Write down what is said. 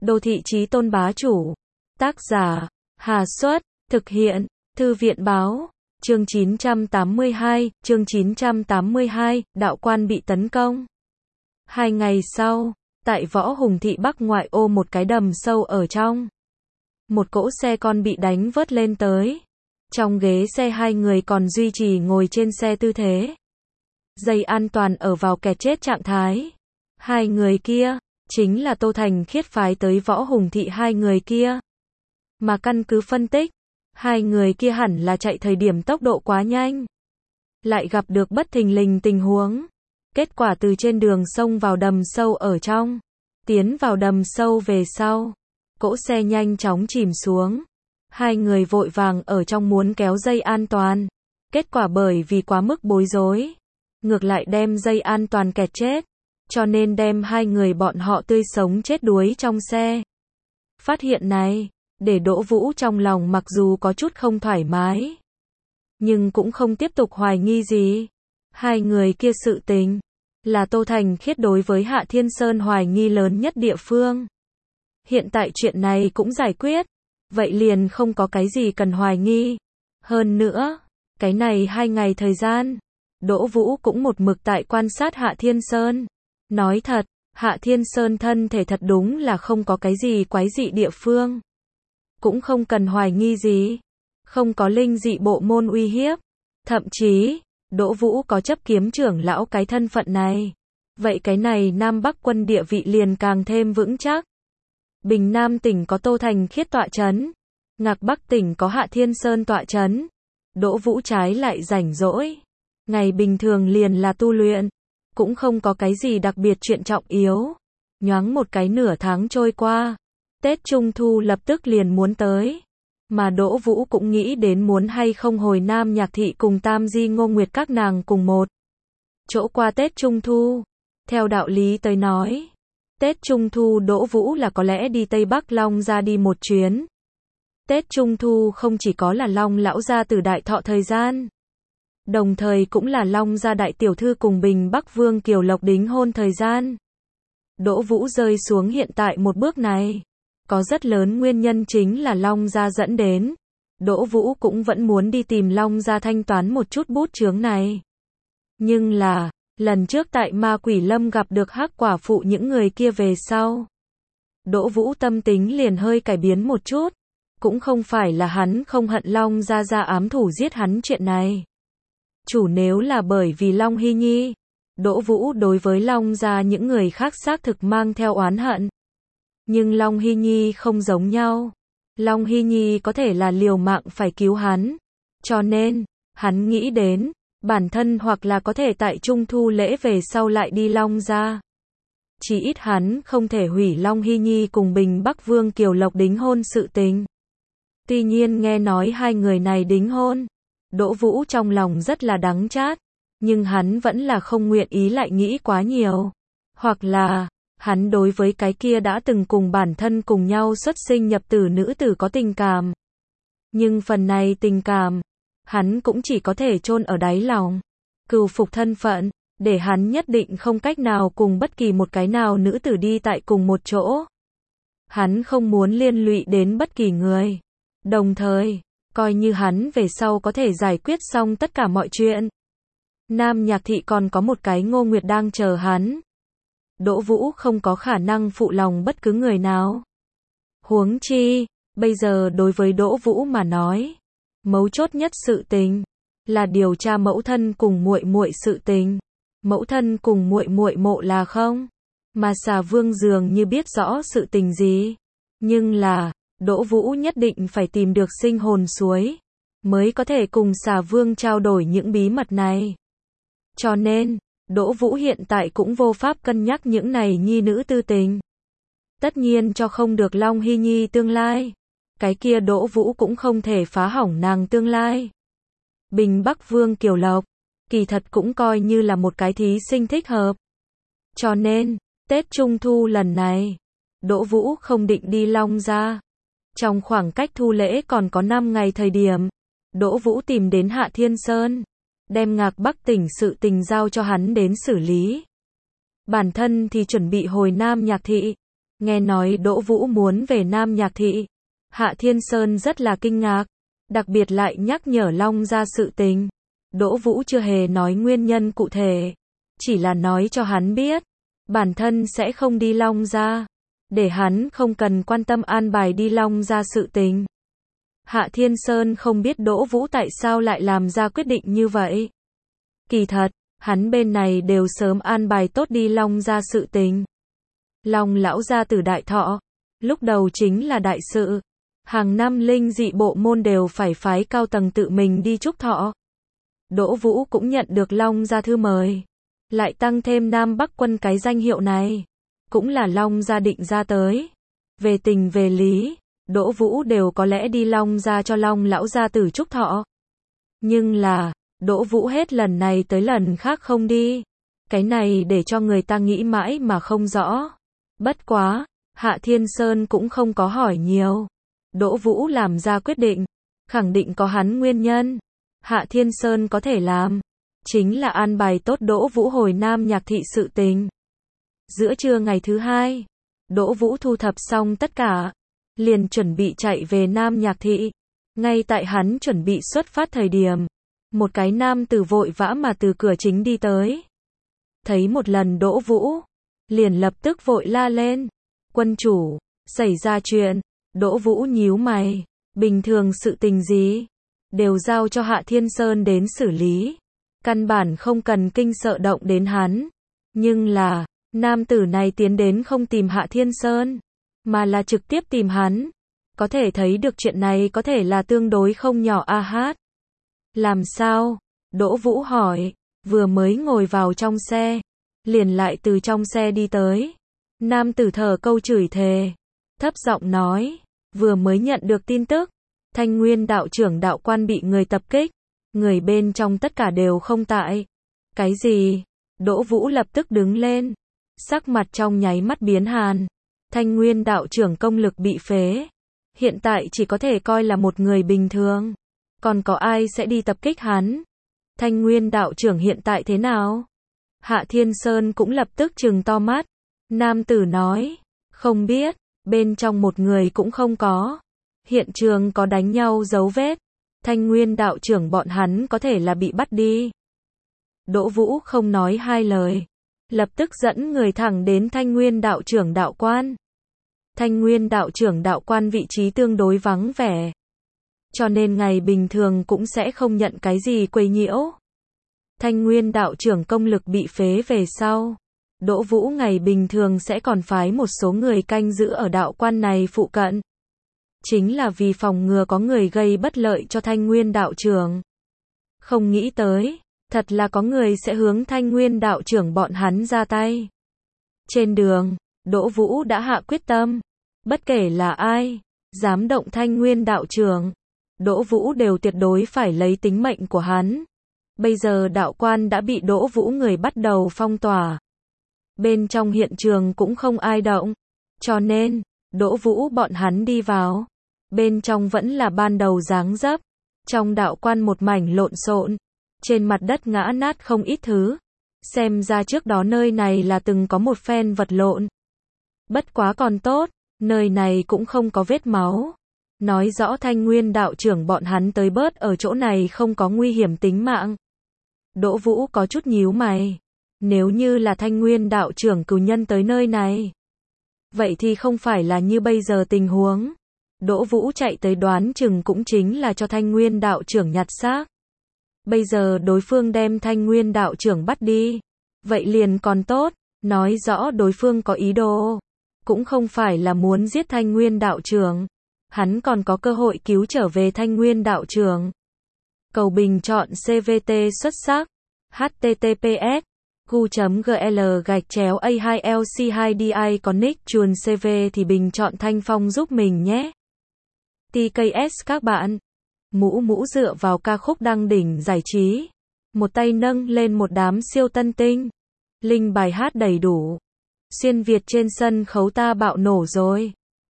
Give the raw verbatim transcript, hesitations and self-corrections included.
Đô thị chí tôn bá chủ. Tác giả, Hà Xuất, thực hiện, Thư viện báo. Chương chín trăm tám mươi hai, chương chín trăm tám mươi hai, đạo quan bị tấn công. Hai ngày sau, tại Võ Hùng thị Bắc ngoại ô một cái đầm sâu ở trong. Một cỗ xe con bị đánh vớt lên tới. Trong ghế xe hai người còn duy trì ngồi trên xe tư thế. Dây an toàn ở vào kẹt chết trạng thái. Hai người kia, chính là Tô Thành Khiết phái tới Võ Hùng thị hai người kia. Mà căn cứ phân tích, hai người kia hẳn là chạy thời điểm tốc độ quá nhanh. Lại gặp được bất thình lình tình huống. Kết quả từ trên đường xông vào đầm sâu ở trong. Tiến vào đầm sâu về sau. Cỗ xe nhanh chóng chìm xuống. Hai người vội vàng ở trong muốn kéo dây an toàn. Kết quả bởi vì quá mức bối rối. Ngược lại đem dây an toàn kẹt chết. Cho nên đem hai người bọn họ tươi sống chết đuối trong xe. Phát hiện này, để Đỗ Vũ trong lòng mặc dù có chút không thoải mái. Nhưng cũng không tiếp tục hoài nghi gì. Hai người kia sự tình, là Tô Thành Khiết đối với Hạ Thiên Sơn hoài nghi lớn nhất địa phương. Hiện tại chuyện này cũng giải quyết. Vậy liền không có cái gì cần hoài nghi. Hơn nữa, cái này hai ngày thời gian, Đỗ Vũ cũng một mực tại quan sát Hạ Thiên Sơn. Nói thật, Hạ Thiên Sơn thân thể thật đúng là không có cái gì quái dị địa phương. Cũng không cần hoài nghi gì. Không có linh dị bộ môn uy hiếp. Thậm chí, Đỗ Vũ có chấp kiếm trưởng lão cái thân phận này. Vậy cái này Nam Bắc quân địa vị liền càng thêm vững chắc. Bình Nam tỉnh có Tô Thành Khiết tọa chấn. Ngạc Bắc tỉnh có Hạ Thiên Sơn tọa chấn. Đỗ Vũ trái lại rảnh rỗi. Ngày bình thường liền là tu luyện. Cũng không có cái gì đặc biệt chuyện trọng yếu. Nhoáng một cái nửa tháng trôi qua. Tết Trung Thu lập tức liền muốn tới. Mà Đỗ Vũ cũng nghĩ đến muốn hay không hồi Nam Nhạc Thị cùng Tam Di Ngô Nguyệt các nàng cùng một chỗ qua Tết Trung Thu. Theo đạo lý tới nói, Tết Trung Thu Đỗ Vũ là có lẽ đi Tây Bắc Long ra đi một chuyến. Tết Trung Thu không chỉ có là Long lão gia tử đại thọ thời gian. Đồng thời cũng là Long gia đại tiểu thư cùng Bình Bắc Vương Kiều Lộc đính hôn thời gian. Đỗ Vũ rơi xuống hiện tại một bước này. Có rất lớn nguyên nhân chính là Long gia dẫn đến. Đỗ Vũ cũng vẫn muốn đi tìm Long gia thanh toán một chút bút chướng này. Nhưng là, lần trước tại Ma Quỷ Lâm gặp được Hắc Quả Phụ những người kia về sau. Đỗ Vũ tâm tính liền hơi cải biến một chút. Cũng không phải là hắn không hận Long gia ra ám thủ giết hắn chuyện này. Chủ nếu là bởi vì Long Hy Nhi. Đỗ Vũ đối với Long gia những người khác xác thực mang theo oán hận. Nhưng Long Hy Nhi không giống nhau. Long Hy Nhi có thể là liều mạng phải cứu hắn. Cho nên, hắn nghĩ đến, bản thân hoặc là có thể tại Trung Thu lễ về sau lại đi Long gia. Chỉ ít hắn không thể hủy Long Hy Nhi cùng Bình Bắc Vương Kiều Lộc đính hôn sự tình. Tuy nhiên nghe nói hai người này đính hôn. Đỗ Vũ trong lòng rất là đắng chát. Nhưng hắn vẫn là không nguyện ý lại nghĩ quá nhiều. Hoặc là, hắn đối với cái kia đã từng cùng bản thân cùng nhau xuất sinh nhập tử nữ tử có tình cảm. Nhưng phần này tình cảm, hắn cũng chỉ có thể chôn ở đáy lòng. Cừu phục thân phận, để hắn nhất định không cách nào cùng bất kỳ một cái nào nữ tử đi tại cùng một chỗ. Hắn không muốn liên lụy đến bất kỳ người. Đồng thời, coi như hắn về sau có thể giải quyết xong tất cả mọi chuyện. Nam Nhạc Thị còn có một cái Ngô Nguyệt đang chờ hắn. Đỗ Vũ không có khả năng phụ lòng bất cứ người nào. Huống chi, bây giờ đối với Đỗ Vũ mà nói, mấu chốt nhất sự tình là điều tra mẫu thân cùng muội muội sự tình. Mẫu thân cùng muội muội mộ là không, mà Xà Vương dường như biết rõ sự tình gì, nhưng là Đỗ Vũ nhất định phải tìm được sinh hồn suối mới có thể cùng Xà Vương trao đổi những bí mật này. Cho nên, Đỗ Vũ hiện tại cũng vô pháp cân nhắc những này nhi nữ tư tình. Tất nhiên cho không được Long Hy Nhi tương lai. Cái kia Đỗ Vũ cũng không thể phá hỏng nàng tương lai. Bình Bắc Vương Kiều Lộc, kỳ thật cũng coi như là một cái thí sinh thích hợp. Cho nên, Tết Trung Thu lần này, Đỗ Vũ không định đi Long gia. Trong khoảng cách thu lễ còn có năm ngày thời điểm, Đỗ Vũ tìm đến Hạ Thiên Sơn. Đem Ngạc Bắc tỉnh sự tình giao cho hắn đến xử lý. Bản thân thì chuẩn bị hồi Nam Nhạc Thị. Nghe nói Đỗ Vũ muốn về Nam Nhạc Thị, Hạ Thiên Sơn rất là kinh ngạc, đặc biệt lại nhắc nhở Long Gia sự tình. Đỗ Vũ chưa hề nói nguyên nhân cụ thể, chỉ là nói cho hắn biết, bản thân sẽ không đi Long Gia, để hắn không cần quan tâm an bài đi Long Gia sự tình. Hạ Thiên Sơn không biết Đỗ Vũ tại sao lại làm ra quyết định như vậy. Kỳ thật, hắn bên này đều sớm an bài tốt đi Long Gia sự tình. Long lão gia tử đại thọ, lúc đầu chính là đại sự. Hàng năm linh dị bộ môn đều phải phái cao tầng tự mình đi chúc thọ. Đỗ Vũ cũng nhận được Long Gia thư mời, lại tăng thêm Nam Bắc quân cái danh hiệu này, cũng là Long Gia định ra tới. Về tình về lý, Đỗ Vũ đều có lẽ đi Long Gia cho Long lão gia tử chúc thọ. Nhưng là, Đỗ Vũ hết lần này tới lần khác không đi. Cái này để cho người ta nghĩ mãi mà không rõ. Bất quá, Hạ Thiên Sơn cũng không có hỏi nhiều. Đỗ Vũ làm ra quyết định, khẳng định có hắn nguyên nhân. Hạ Thiên Sơn có thể làm, chính là an bài tốt Đỗ Vũ hồi Nam Nhạc Thị sự tình. Giữa trưa ngày thứ hai, Đỗ Vũ thu thập xong tất cả, liền chuẩn bị chạy về Nam Nhạc Thị. Ngay tại hắn chuẩn bị xuất phát thời điểm, một cái nam tử vội vã mà từ cửa chính đi tới. Thấy một lần Đỗ Vũ, liền lập tức vội la lên, quân chủ, xảy ra chuyện. Đỗ Vũ nhíu mày, bình thường sự tình gì, đều giao cho Hạ Thiên Sơn đến xử lý. Căn bản không cần kinh sợ động đến hắn. Nhưng là, nam tử này tiến đến không tìm Hạ Thiên Sơn, mà là trực tiếp tìm hắn. Có thể thấy được chuyện này có thể là tương đối không nhỏ a hát. Làm sao? Đỗ Vũ hỏi, vừa mới ngồi vào trong xe, liền lại từ trong xe đi tới. Nam tử thở câu chửi thề, thấp giọng nói, vừa mới nhận được tin tức, Thanh Nguyên đạo trưởng đạo quan bị người tập kích, người bên trong tất cả đều không tại. Cái gì? Đỗ Vũ lập tức đứng lên, sắc mặt trong nháy mắt biến hàn. Thanh Nguyên đạo trưởng công lực bị phế, hiện tại chỉ có thể coi là một người bình thường, còn có ai sẽ đi tập kích hắn? Thanh Nguyên đạo trưởng hiện tại thế nào? Hạ Thiên Sơn cũng lập tức trừng to mắt. Nam tử nói, không biết, bên trong một người cũng không có. Hiện trường có đánh nhau dấu vết. Thanh Nguyên đạo trưởng bọn hắn có thể là bị bắt đi. Đỗ Vũ không nói hai lời, lập tức dẫn người thẳng đến Thanh Nguyên đạo trưởng đạo quan. Thanh Nguyên đạo trưởng đạo quan vị trí tương đối vắng vẻ, cho nên ngày bình thường cũng sẽ không nhận cái gì quấy nhiễu. Thanh Nguyên đạo trưởng công lực bị phế về sau, Đỗ Vũ ngày bình thường sẽ còn phái một số người canh giữ ở đạo quan này phụ cận. Chính là vì phòng ngừa có người gây bất lợi cho Thanh Nguyên đạo trưởng. Không nghĩ tới, thật là có người sẽ hướng Thanh Nguyên đạo trưởng bọn hắn ra tay. Trên đường, Đỗ Vũ đã hạ quyết tâm, bất kể là ai, dám động Thanh Nguyên đạo trưởng, Đỗ Vũ đều tuyệt đối phải lấy tính mệnh của hắn. Bây giờ đạo quan đã bị Đỗ Vũ người bắt đầu phong tỏa. Bên trong hiện trường cũng không ai động, cho nên, Đỗ Vũ bọn hắn đi vào. Bên trong vẫn là ban đầu dáng dấp. Trong đạo quan một mảnh lộn xộn, trên mặt đất ngã nát không ít thứ. Xem ra trước đó nơi này là từng có một phen vật lộn. Bất quá còn tốt, nơi này cũng không có vết máu. Nói rõ Thanh Nguyên đạo trưởng bọn hắn tới bớt ở chỗ này không có nguy hiểm tính mạng. Đỗ Vũ có chút nhíu mày. Nếu như là Thanh Nguyên đạo trưởng cửu nhân tới nơi này, vậy thì không phải là như bây giờ tình huống. Đỗ Vũ chạy tới đoán chừng cũng chính là cho Thanh Nguyên đạo trưởng nhặt xác. Bây giờ đối phương đem Thanh Nguyên đạo trưởng bắt đi, vậy liền còn tốt, nói rõ đối phương có ý đồ, cũng không phải là muốn giết Thanh Nguyên đạo trưởng. Hắn còn có cơ hội cứu trở về Thanh Nguyên đạo trưởng. Cầu bình chọn xê vê tê xuất sắc. H T T P S gu chấm G L gạch chéo A hai L C hai D I Connect chuồn xê vê thì bình chọn Thanh Phong giúp mình nhé. T K S các bạn. Mũ mũ dựa vào ca khúc đăng đỉnh giải trí. Một tay nâng lên một đám siêu tân tinh. Linh bài hát đầy đủ. Xuyên Việt trên sân khấu ta bạo nổ rồi.